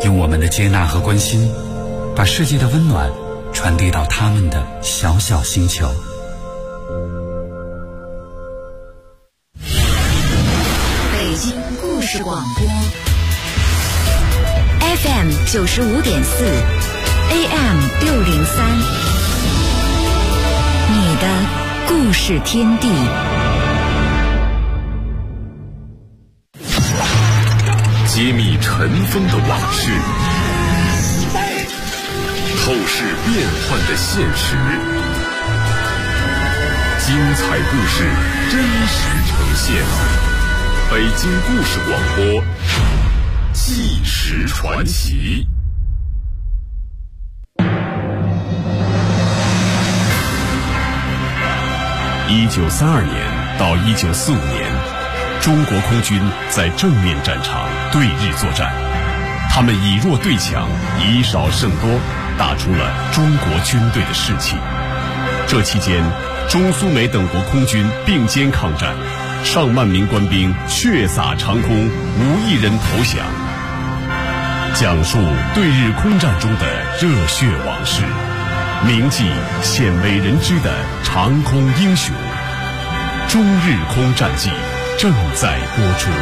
用我们的接纳和关心，把世界的温暖传递到他们的小小星球。 北京故事广播 FM 95.4 AM 603，你的故事天地。 揭秘尘封的往事，透视变幻的现实，精彩故事真实呈现。北京故事广播，纪实传奇。1932年到1945年，中国空军在正面战场对日作战，他们以弱对强，以少胜多，打出了中国军队的士气。这期间，中苏美等国空军并肩抗战，上万名官兵血洒长空，无一人投降。讲述对日空战中的热血往事，铭记鲜为人知的长空英雄。中日空战记正在播出。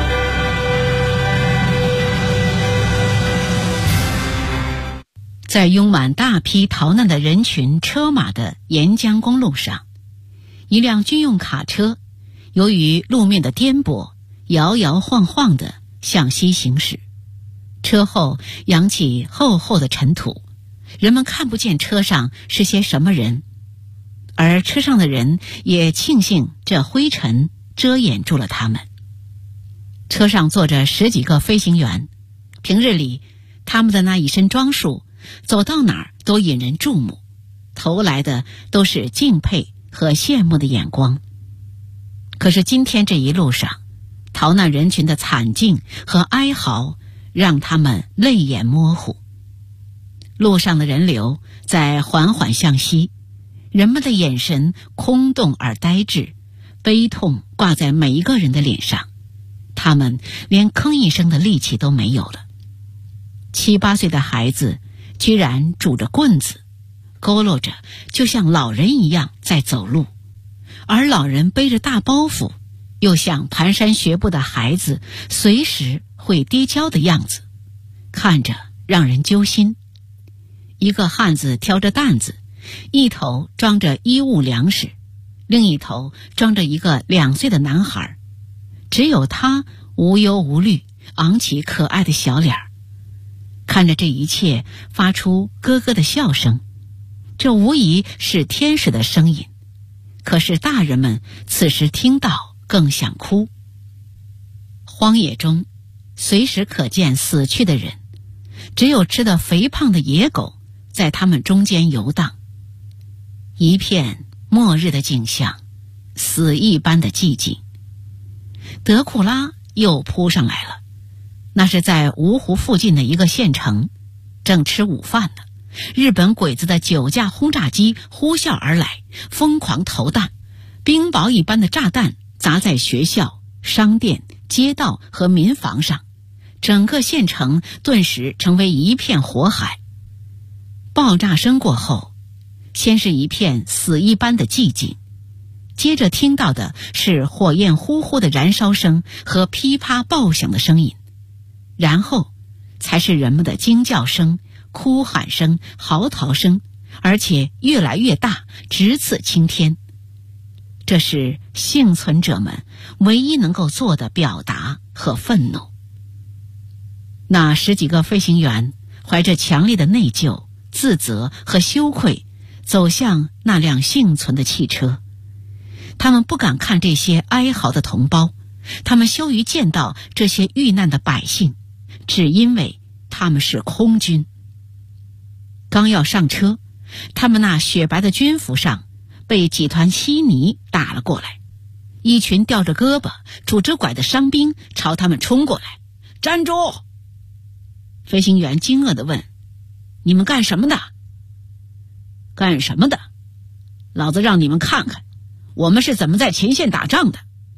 在拥满大批逃难的人群车马的沿江公路上，一辆军用卡车由于路面的颠簸，摇摇晃晃地向西行驶，车后扬起厚厚的尘土，人们看不见车上是些什么人，而车上的人也庆幸这灰尘遮掩住了他们。车上坐着10几个飞行员，平日里他们的那一身装束走到哪儿都引人注目，投来的都是敬佩和羡慕的眼光。可是今天这一路上，逃难人群的惨境和哀嚎让他们泪眼模糊。路上的人流在缓缓向西，人们的眼神空洞而呆滞，悲痛挂在每一个人的脸上，他们连吭一声的力气都没有了。7、8岁的孩子居然拄着棍子，佝偻着就像老人一样在走路，而老人背着大包袱，又像蹒跚学步的孩子随时会跌跤的样子，看着让人揪心。一个汉子挑着担子，一头装着衣物粮食，另一头装着一个2岁的男孩，只有他无忧无虑，昂起可爱的小脸儿，看着这一切发出咯咯的笑声。这无疑是天使的声音，可是大人们此时听到更想哭。荒野中随时可见死去的人，只有吃得肥胖的野狗在他们中间游荡。一片末日的景象，死一般的寂静。德库拉又扑上来了，那是在芜湖附近的一个县城，正吃午饭呢。日本鬼子的9架轰炸机呼啸而来，疯狂投弹，冰雹一般的炸弹砸在学校、商店、街道和民房上，整个县城顿时成为一片火海。爆炸声过后，先是一片死一般的寂静，接着听到的是火焰呼呼的燃烧声和噼啪爆响的声音，然后才是人们的惊叫声、哭喊声、嚎啕声，而且越来越大，直刺青天。这是幸存者们唯一能够做的表达和愤怒。那10几个飞行员怀着强烈的内疚、自责和羞愧走向那辆幸存的汽车。他们不敢看这些哀嚎的同胞，他们羞于见到这些遇难的百姓，只因为他们是空军。刚要上车，他们那雪白的军服上被几团稀泥打了过来，一群吊着胳膊、拄着拐的伤兵朝他们冲过来。站住！飞行员惊愕地问：你们干什么的？干什么的？老子让你们看看我们是怎么在前线打仗的。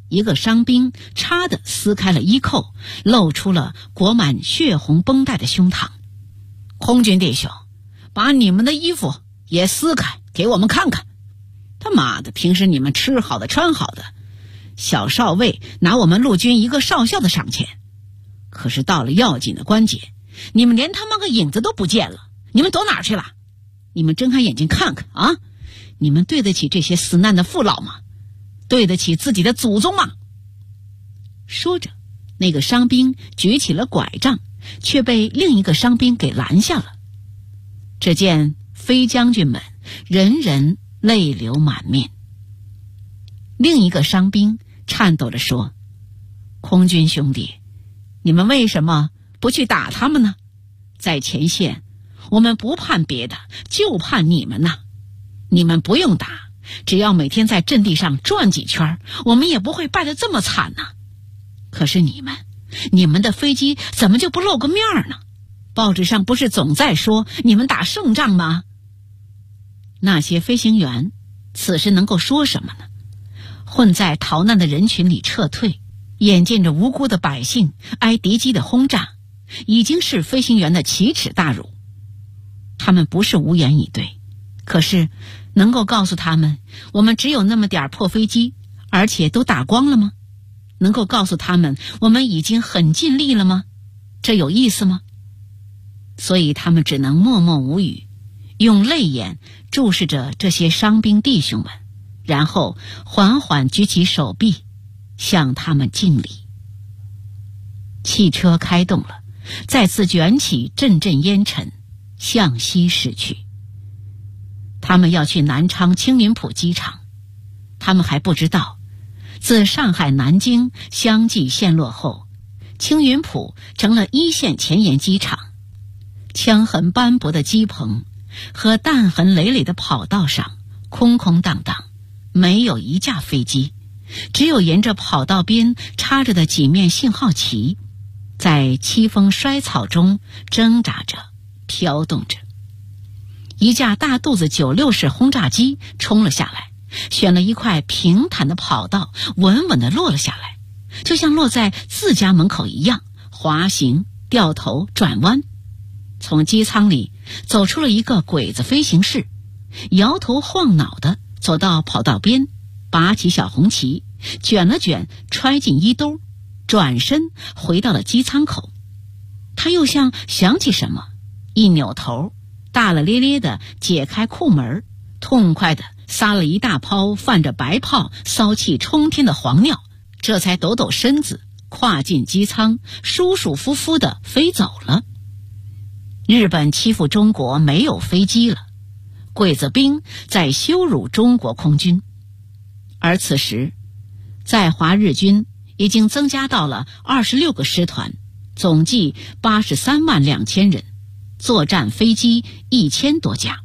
一个伤兵嚓地撕开了衣扣，露出了裹满血红绷带的胸膛。空军弟兄，把你们的衣服也撕开，给我们看看。他妈的，平时你们吃好的穿好的，小少尉拿我们陆军一个少校的赏钱，可是到了要紧的关节，你们连他妈个影子都不见了，你们躲哪儿去了？你们睁开眼睛看看啊！你们对得起这些死难的父老吗？对得起自己的祖宗吗？说着，那个伤兵举起了拐杖，却被另一个伤兵给拦下了。只见飞将军们人人泪流满面。另一个伤兵颤抖着说：空军兄弟，你们为什么不去打他们呢？在前线，我们不盼别的，就盼你们呐。你们不用打，只要每天在阵地上转几圈，我们也不会败得这么惨呢。可是你们的飞机怎么就不露个面呢？报纸上不是总在说你们打胜仗吗？那些飞行员此时能够说什么呢？混在逃难的人群里撤退，眼见着无辜的百姓挨敌机的轰炸，已经是飞行员的奇耻大辱。他们不是无言以对，可是能够告诉他们我们只有那么点破飞机，而且都打光了吗？能够告诉他们我们已经很尽力了吗？这有意思吗？所以他们只能默默无语，用泪眼注视着这些伤兵弟兄们，然后缓缓举起手臂向他们敬礼。汽车开动了，再次卷起阵阵烟尘，向西驶去。他们要去南昌青云浦机场。他们还不知道，自上海南京相继陷落后，青云浦成了一线前沿机场。枪痕斑驳的机棚和弹痕累累的跑道上空空荡荡，没有一架飞机，只有沿着跑道边插着的几面信号旗，在凄风衰草中挣扎着飘动着。一架大肚子96式轰炸机冲了下来，选了一块平坦的跑道，稳稳地落了下来，就像落在自家门口一样，滑行、掉头、转弯。从机舱里走出了一个鬼子飞行士，摇头晃脑地走到跑道边，拔起小红旗，卷了卷，揣进衣兜，转身回到了机舱口。他又像想起什么，一扭头，大了咧咧地解开裤门，痛快地撒了一大泡泛着白泡、骚气冲天的黄尿，这才抖抖身子，跨进机舱，舒舒服服地飞走了。日本欺负中国没有飞机了，鬼子兵在羞辱中国空军。而此时，在华日军已经增加到了26个师团，总计83万2千人，作战飞机1000多架。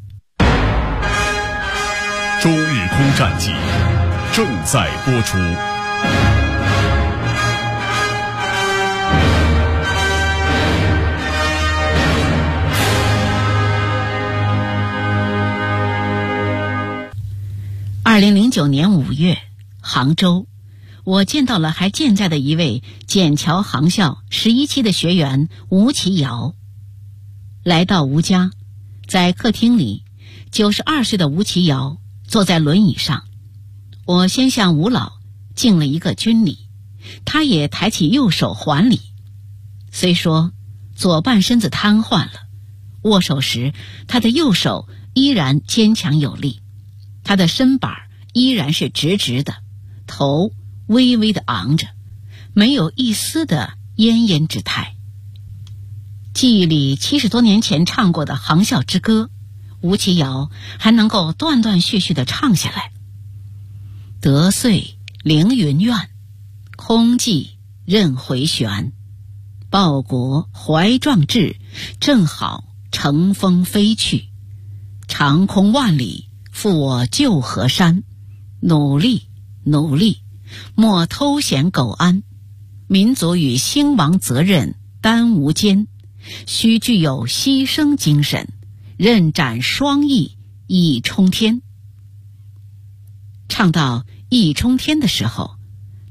中日空战记正在播出。 2009年5月，杭州，我见到了还健在的一位笕桥航校11期的学员吴其尧。来到吴家，在客厅里，92岁的吴其尧坐在轮椅上。我先向吴老敬了一个军礼，他也抬起右手还礼。虽说左半身子瘫痪了，握手时他的右手依然坚强有力，他的身板依然是直直的，头微微的昂着，没有一丝的奄奄之态。记忆里70多年前唱过的航校之歌，吴其尧还能够断断续续地唱下来。得遂凌云苑，空寂任回旋，报国怀壮志，正好乘风飞去。长空万里，赴我旧河山，努力努力，莫偷闲苟安。民族与兴亡责任担无间，须具有牺牲精神，任展双翼以冲天。唱到翼冲天的时候，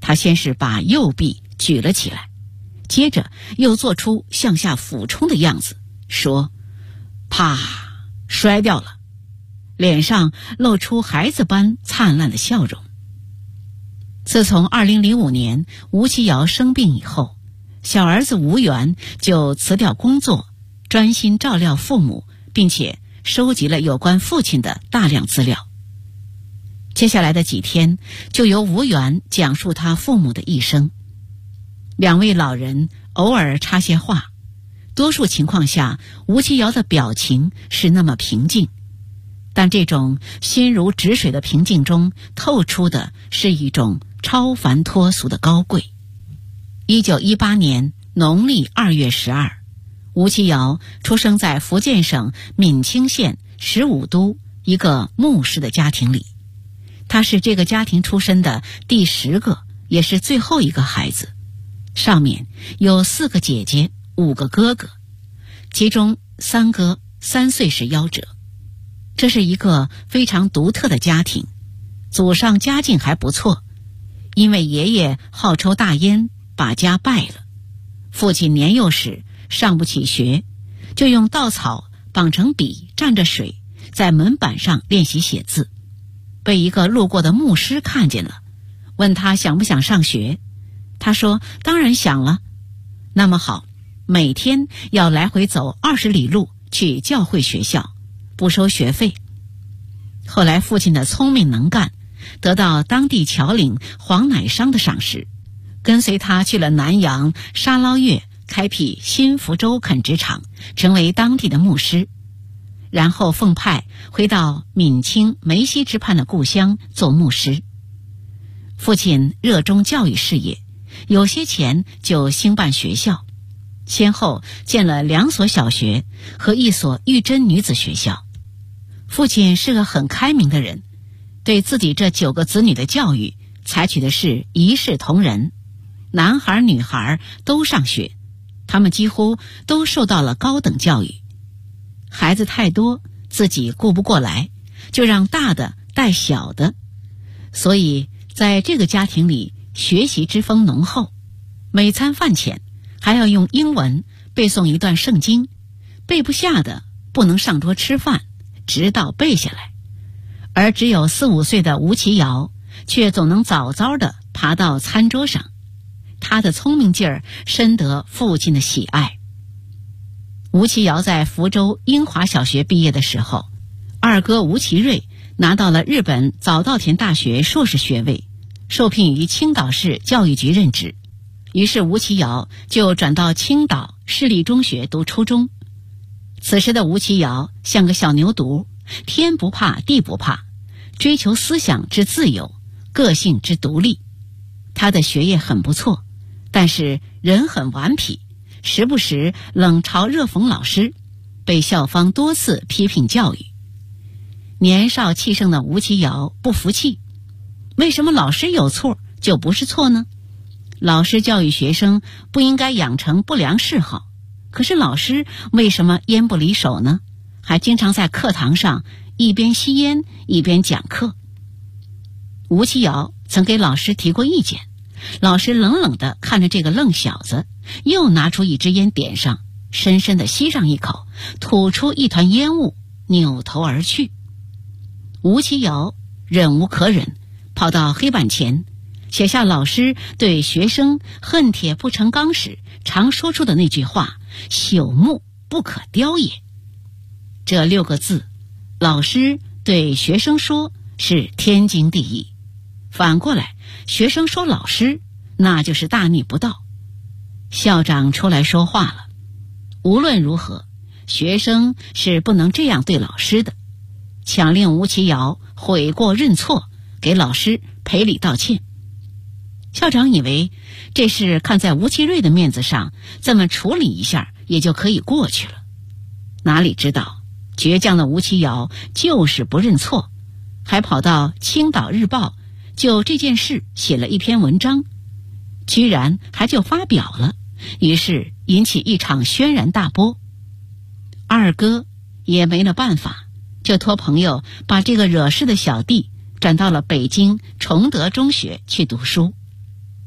他先是把右臂举了起来，接着又做出向下俯冲的样子，说啪，摔掉了，脸上露出孩子般灿烂的笑容。自从2005年吴其尧生病以后，小儿子吴元就辞掉工作，专心照料父母，并且收集了有关父亲的大量资料。接下来的几天，就由吴元讲述他父母的一生。两位老人偶尔插些话，多数情况下，吴其尧的表情是那么平静，但这种心如止水的平静中透出的是一种超凡脱俗的高贵。1918年农历2月12，吴其尧出生在福建省闽清县15都一个牧师的家庭里。他是这个家庭出身的第10个，也是最后一个孩子。上面有4个姐姐，5个哥哥，其中3哥3岁时夭折。这是一个非常独特的家庭，祖上家境还不错，因为爷爷好抽大烟，把家败了。父亲年幼时上不起学，就用稻草绑成笔，蘸着水，在门板上练习写字。被一个路过的牧师看见了，问他想不想上学。他说当然想了。那么好，每天要来回走20里路去教会学校，不收学费。后来父亲的聪明能干，得到当地侨领黄乃商的赏识，跟随他去了南洋、沙捞越，开辟新福州垦殖场，成为当地的牧师。然后奉派回到闽清梅溪之畔的故乡做牧师。父亲热衷教育事业，有些钱就兴办学校，先后建了2所小学和1所玉珍女子学校。父亲是个很开明的人，对自己这9个子女的教育采取的是一视同仁，男孩女孩都上学，他们几乎都受到了高等教育。孩子太多，自己顾不过来，就让大的带小的，所以在这个家庭里学习之风浓厚。每餐饭前还要用英文背诵一段圣经，背不下的不能上桌吃饭，直到背下来。而只有4、5岁的吴其尧却总能早早地爬到餐桌上，他的聪明劲儿深得父亲的喜爱。吴其尧在福州英华小学毕业的时候，二哥吴其瑞拿到了日本早稻田大学硕士学位，受聘于青岛市教育局任职。于是吴其尧就转到青岛市立中学读初中。此时的吴其尧像个小牛犊，天不怕地不怕，追求思想之自由，个性之独立。他的学业很不错，但是人很顽皮，时不时冷嘲热讽老师，被校方多次批评教育。年少气盛的吴其尧不服气，为什么老师有错就不是错呢？老师教育学生不应该养成不良嗜好，可是老师为什么烟不离手呢？还经常在课堂上一边吸烟一边讲课。吴其尧曾给老师提过意见，老师冷冷地看着这个愣小子，又拿出一支烟点上，深深地吸上一口，吐出一团烟雾，扭头而去。吴其尧忍无可忍，跑到黑板前写下老师对学生恨铁不成钢时常说出的那句话：朽木不可雕也。这6个字，老师对学生说是天经地义，反过来学生说老师，那就是大逆不道。校长出来说话了，无论如何学生是不能这样对老师的，强令吴其尧悔过认错，给老师赔礼道歉。校长以为这事看在吴其瑞的面子上，这么处理一下也就可以过去了，哪里知道倔强的吴其尧就是不认错，还跑到青岛日报就这件事写了一篇文章，居然还就发表了，于是引起一场轩然大波。二哥也没了办法，就托朋友把这个惹事的小弟转到了北京崇德中学去读书。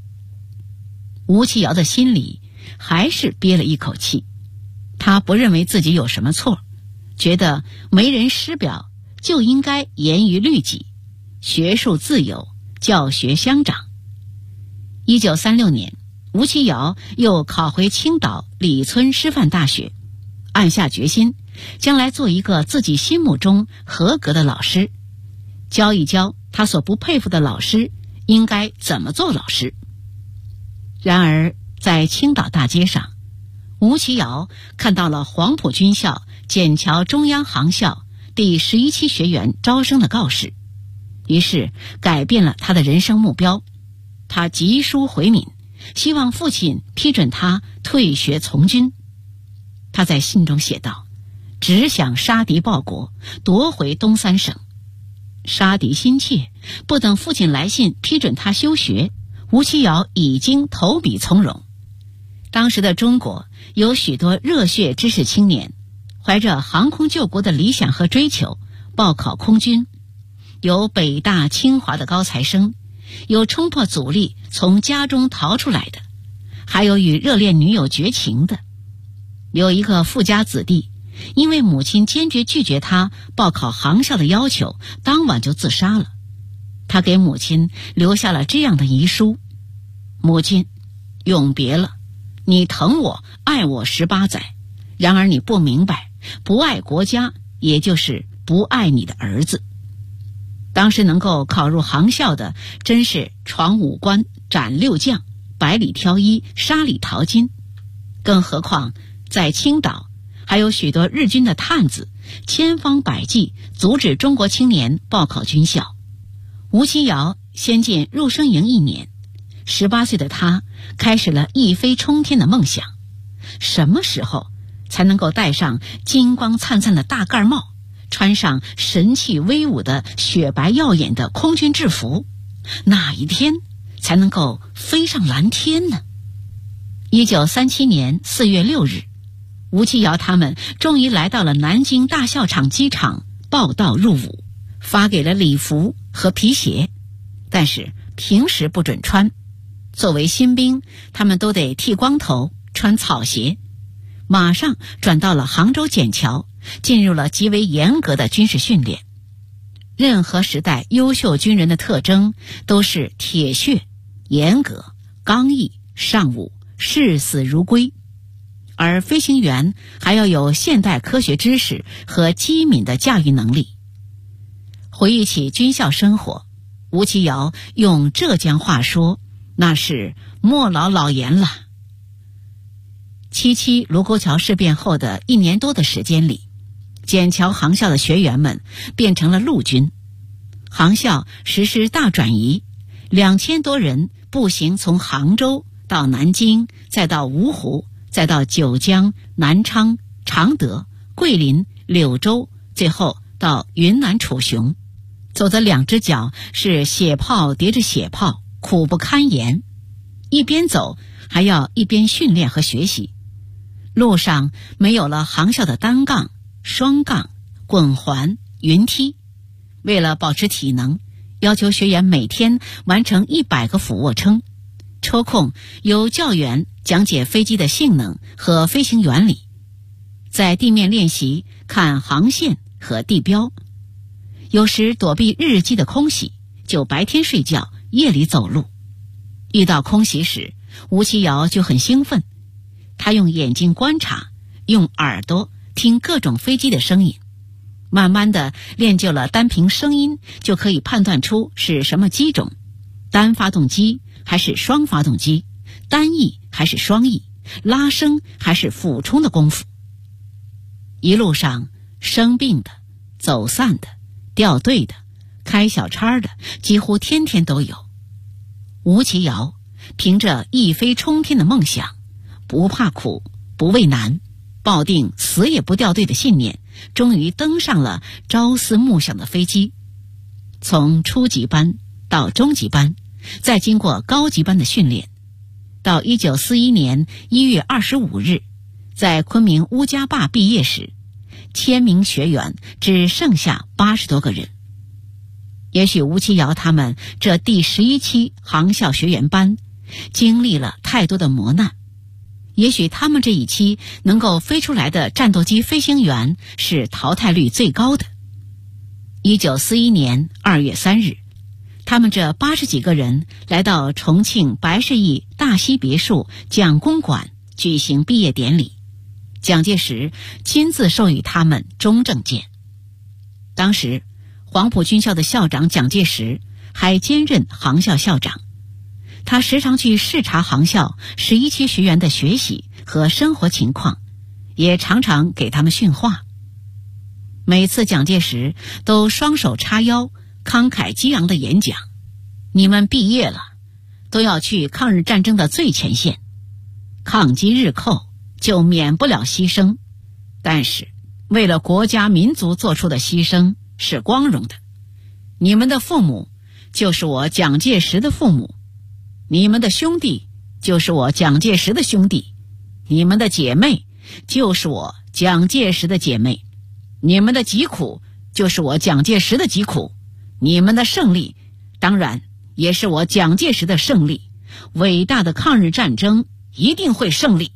吴奇瑶的心里还是憋了一口气。他不认为自己有什么错，觉得没人师表就应该严于律己，学术自由，教学相长。1936年，吴奇瑶又考回青岛李村师范大学，暗下决心，将来做一个自己心目中合格的老师，教一教他所不佩服的老师应该怎么做老师。然而在青岛大街上，吴奇瑶看到了黄埔军校笕桥中央航校第11期学员招生的告示，于是改变了他的人生目标。他急书回闽，希望父亲批准他退学从军。他在信中写道：只想杀敌报国，夺回东三省。杀敌心切，不等父亲来信批准他休学，吴奇瑶已经投笔从戎。当时的中国有许多热血知识青年，怀着航空救国的理想和追求报考空军，有北大清华的高材生，有冲破阻力从家中逃出来的，还有与热恋女友绝情的。有一个富家子弟，因为母亲坚决拒绝他报考航校的要求，当晚就自杀了。他给母亲留下了这样的遗书：母亲，永别了，你疼我爱我18载，然而你不明白，不爱国家也就是不爱你的儿子。当时能够考入航校的真是闯5关斩6将，百里挑一，沙里淘金。更何况在青岛还有许多日军的探子，千方百计阻止中国青年报考军校。吴奇瑶先进入生营1年，18岁的他开始了一飞冲天的梦想。什么时候才能够戴上金光灿灿的大盖帽，穿上神气威武的雪白耀眼的空军制服？哪一天才能够飞上蓝天呢？1937年4月6日，吴奇瑶他们终于来到了南京大校场机场报到入伍，发给了礼服和皮鞋，但是平时不准穿。作为新兵，他们都得剃光头，穿草鞋。马上转到了杭州笕桥，进入了极为严格的军事训练。任何时代优秀军人的特征都是铁血、严格、刚毅、尚武、视死如归，而飞行员还要有现代科学知识和机敏的驾驭能力。回忆起军校生活，吴奇瑶用浙江话说，那是莫老老严了。7·7卢沟桥事变后的1年多的时间里，笕桥航校的学员们变成了陆军，航校实施大转移，2000多人步行从杭州到南京，再到芜湖，再到九江、南昌、常德、桂林、柳州，最后到云南楚雄。走的2只脚是血泡叠着血泡，苦不堪言。一边走还要一边训练和学习。路上没有了航校的单杠、双杠、滚环、云梯。为了保持体能，要求学员每天完成100个俯卧撑。抽空由教员讲解飞机的性能和飞行原理，在地面练习看航线和地标。有时躲避日机的空袭，就白天睡觉，夜里走路。遇到空袭时，吴奇瑶就很兴奋，他用眼睛观察，用耳朵听各种飞机的声音，慢慢的练就了单凭声音就可以判断出是什么机种，单发动机还是双发动机，单翼还是双翼，拉升还是俯冲的功夫。一路上生病的、走散的、掉队的、开小差的，几乎天天都有。吴奇瑶凭着一飞冲天的梦想，不怕苦，不畏难，抱定死也不掉队的信念，终于登上了朝思暮想的飞机。从初级班到中级班，再经过高级班的训练，到1941年1月25日，在昆明乌家坝毕业时，1000名学员只剩下80多个人。也许吴奇瑶他们这第11期航校学员班经历了太多的磨难。也许他们这一期能够飞出来的战斗机飞行员是淘汰率最高的。1941年2月3日，他们这80几个人来到重庆白市驿大西别墅蒋公馆举行毕业典礼，蒋介石亲自授予他们中正舰。当时黄埔军校的校长蒋介石还兼任航校校长，他时常去视察航校11期学员的学习和生活情况，也常常给他们训话。每次蒋介石都双手叉腰，慷慨激昂地演讲：你们毕业了，都要去抗日战争的最前线，抗击日寇就免不了牺牲，但是为了国家民族做出的牺牲是光荣的。你们的父母就是我蒋介石的父母，你们的兄弟就是我蒋介石的兄弟，你们的姐妹就是我蒋介石的姐妹，你们的疾苦就是我蒋介石的疾苦，你们的胜利当然也是我蒋介石的胜利。伟大的抗日战争一定会胜利。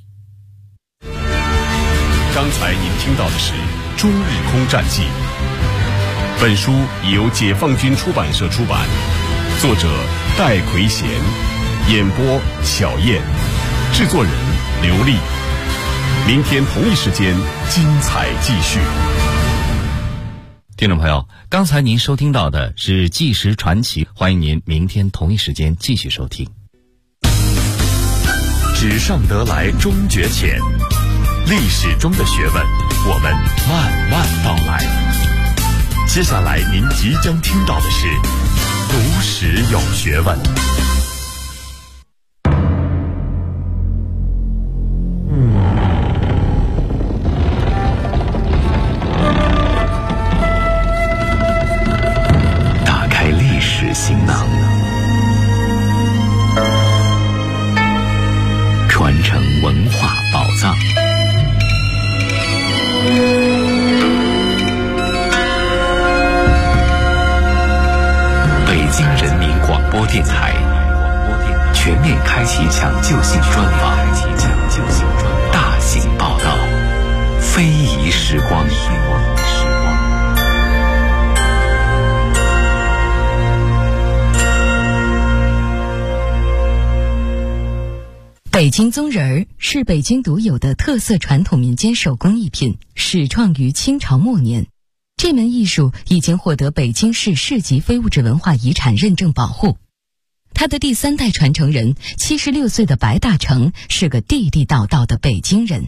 刚才您听到的是《中日空战记》，本书由解放军出版社出版，作者戴奎贤，演播小燕，制作人刘丽。明天同一时间精彩继续。 听众朋友，刚才您收听到的是《纪实传奇》，欢迎您明天同一时间继续收听。 纸上得来终觉浅，历史中的学问，我们慢慢道来。接下来您即将听到的是读史有学问。打开历史行囊，传承文化宝藏。北京人民广播电台全面开启抢救性专访，大型报道，非遗时光。 北京宗人儿是北京独有的特色传统民间手工艺品，始创于清朝末年。这门艺术已经获得北京市市级非物质文化遗产认证保护。他的第3代传承人76岁的白大成是个地地道道的北京人。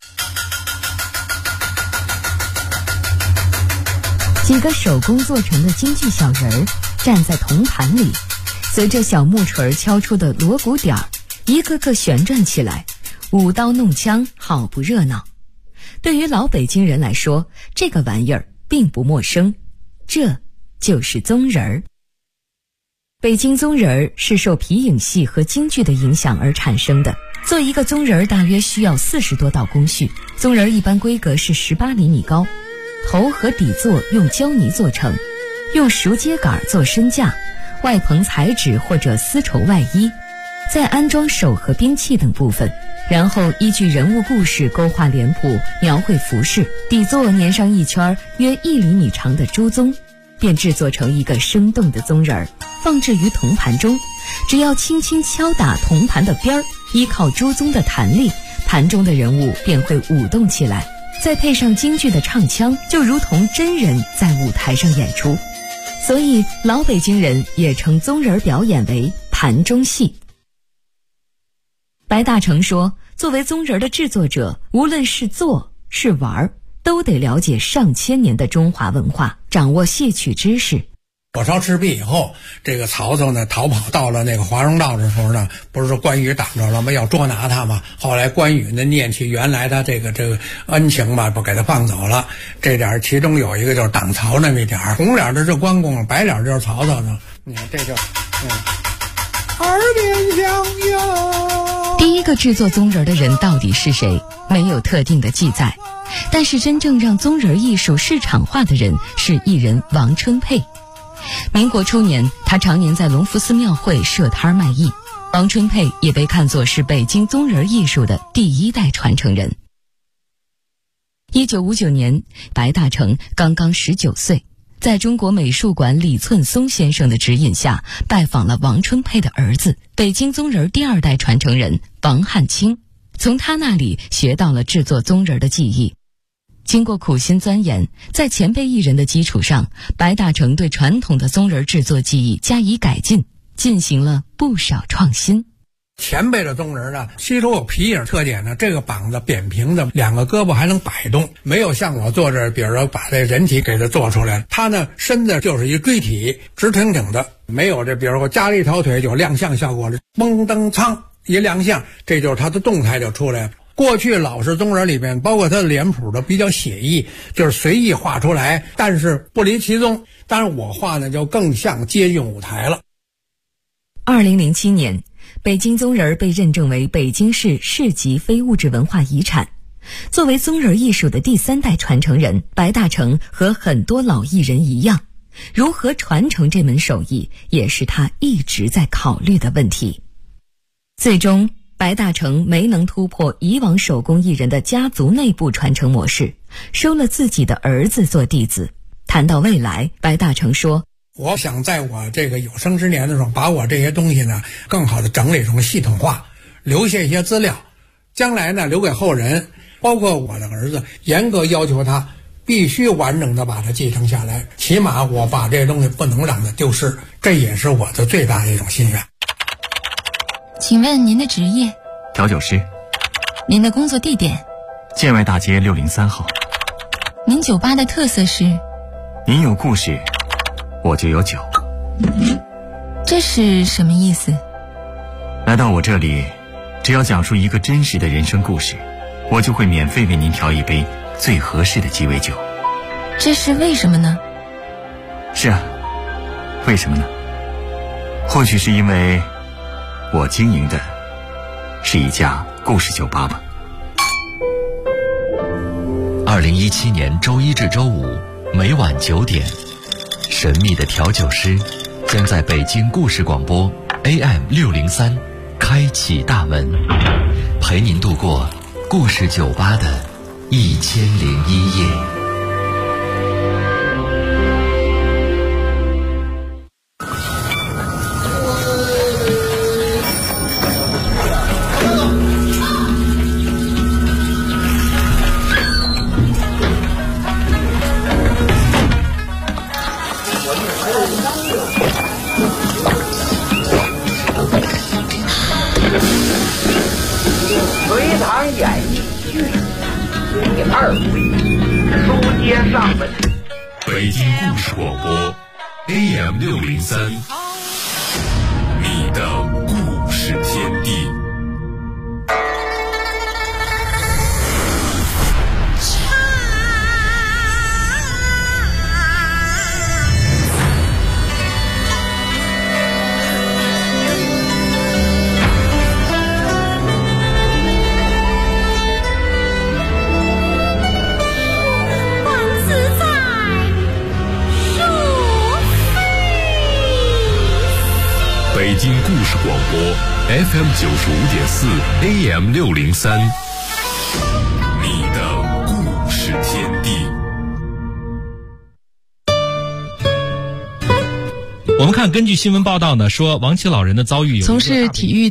几个手工做成的京剧小人儿站在铜盘里，随着小木锤敲出的锣鼓点儿，一个个旋转起来，舞刀弄枪，好不热闹。对于老北京人来说，这个玩意儿并不陌生，这就是宗人儿。北京宗人儿是受皮影戏和京剧的影响而产生的。做一个宗人儿大约需要40多道工序，宗人儿一般规格是18厘米高，头和底座用胶泥做成，用熟秸秆做身架，外棚彩纸或者丝绸外衣，再安装手和兵器等部分，然后依据人物故事勾画脸谱，描绘服饰，底座粘上一圈约1厘米长的猪鬃，便制作成一个生动的宗人儿，放置于铜盘中。只要轻轻敲打铜盘的边儿，依靠猪鬃的弹力，盘中的人物便会舞动起来，再配上京剧的唱腔，就如同真人在舞台上演出。所以老北京人也称宗人表演为盘中戏。白大成说，作为宗人的制作者，无论是做是玩，都得了解上千年的中华文化，掌握戏曲知识。 火烧赤壁以后，这个曹操呢逃跑到了那个华容道的时候呢，不是说关羽挡着了吗？要捉拿他嘛。后来关羽呢念起原来的这个恩情吧，不给他放走了。这点其中有一个就是挡曹那么一点，红脸的是关公，白脸就是曹操呢。你看这就耳边响哟。 第一个制作宗人的人到底是谁？没有特定的记载，但是真正让宗人艺术市场化的人是艺人王春佩。民国初年，他常年在隆福寺庙会设摊卖艺。 王春佩也被看作是北京宗人艺术的第一代传承人。1959年，白大成刚刚19岁，在中国美术馆李寸松先生的指引下，拜访了王春佩的儿子，北京宗人第二代传承人王汉卿，从他那里学到了制作宗人的技艺。经过苦心钻研，在前辈艺人的基础上，白大成对传统的宗人制作技艺加以改进，进行了不少创新。 前辈的宗人呢，吸收有皮影特点呢，这个膀子扁平的，两个胳膊还能摆动，没有像我做这，比如说把这人体给它做出来，他呢身子就是一锥体，直挺挺的，没有这，比如说加了一条腿有亮相效果，蹦蹬苍一亮相，这就是他的动态就出来了。过去老式宗人里面，包括他的脸谱都比较写意，就是随意画出来，但是不离其宗。当然我画呢就更像接近舞台了。 2007年，北京宗人被认证为北京市市级非物质文化遗产。作为宗人艺术的第三代传承人，白大成和很多老艺人一样，如何传承这门手艺也是他一直在考虑的问题。最终，白大成没能突破以往手工艺人的家族内部传承模式，收了自己的儿子做弟子。谈到未来，白大成说， 我想在我这个有生之年的时候，把我这些东西呢更好的整理成系统化，留下一些资料，将来呢留给后人，包括我的儿子，严格要求他必须完整的把它继承下来，起码我把这些东西不能让它丢失，这也是我的最大的一种心愿。 请问您的职业？ 调酒师。 您的工作地点？ 建外大街603号。 您酒吧的特色是？ 您有故事，我就有酒。 这是什么意思？ 来到我这里，只要讲述一个真实的人生故事，我就会免费为您调一杯最合适的鸡尾酒。 这是为什么呢？ 是啊，为什么呢？或许是因为我经营的是一家故事酒吧吧。 2017年周一至周五每晚9点，神秘的调酒师将在北京故事广播 AM603 开启大门，陪您度过故事酒吧的1001夜。 隋唐演艺剧第2回，书接上文。 北京故事广播 AM603，你的故事天地。北京故事广播 FM95.4 AM603，你的故事天地。 我们看，根据新闻报道呢，说王琦老人的遭遇有从事体育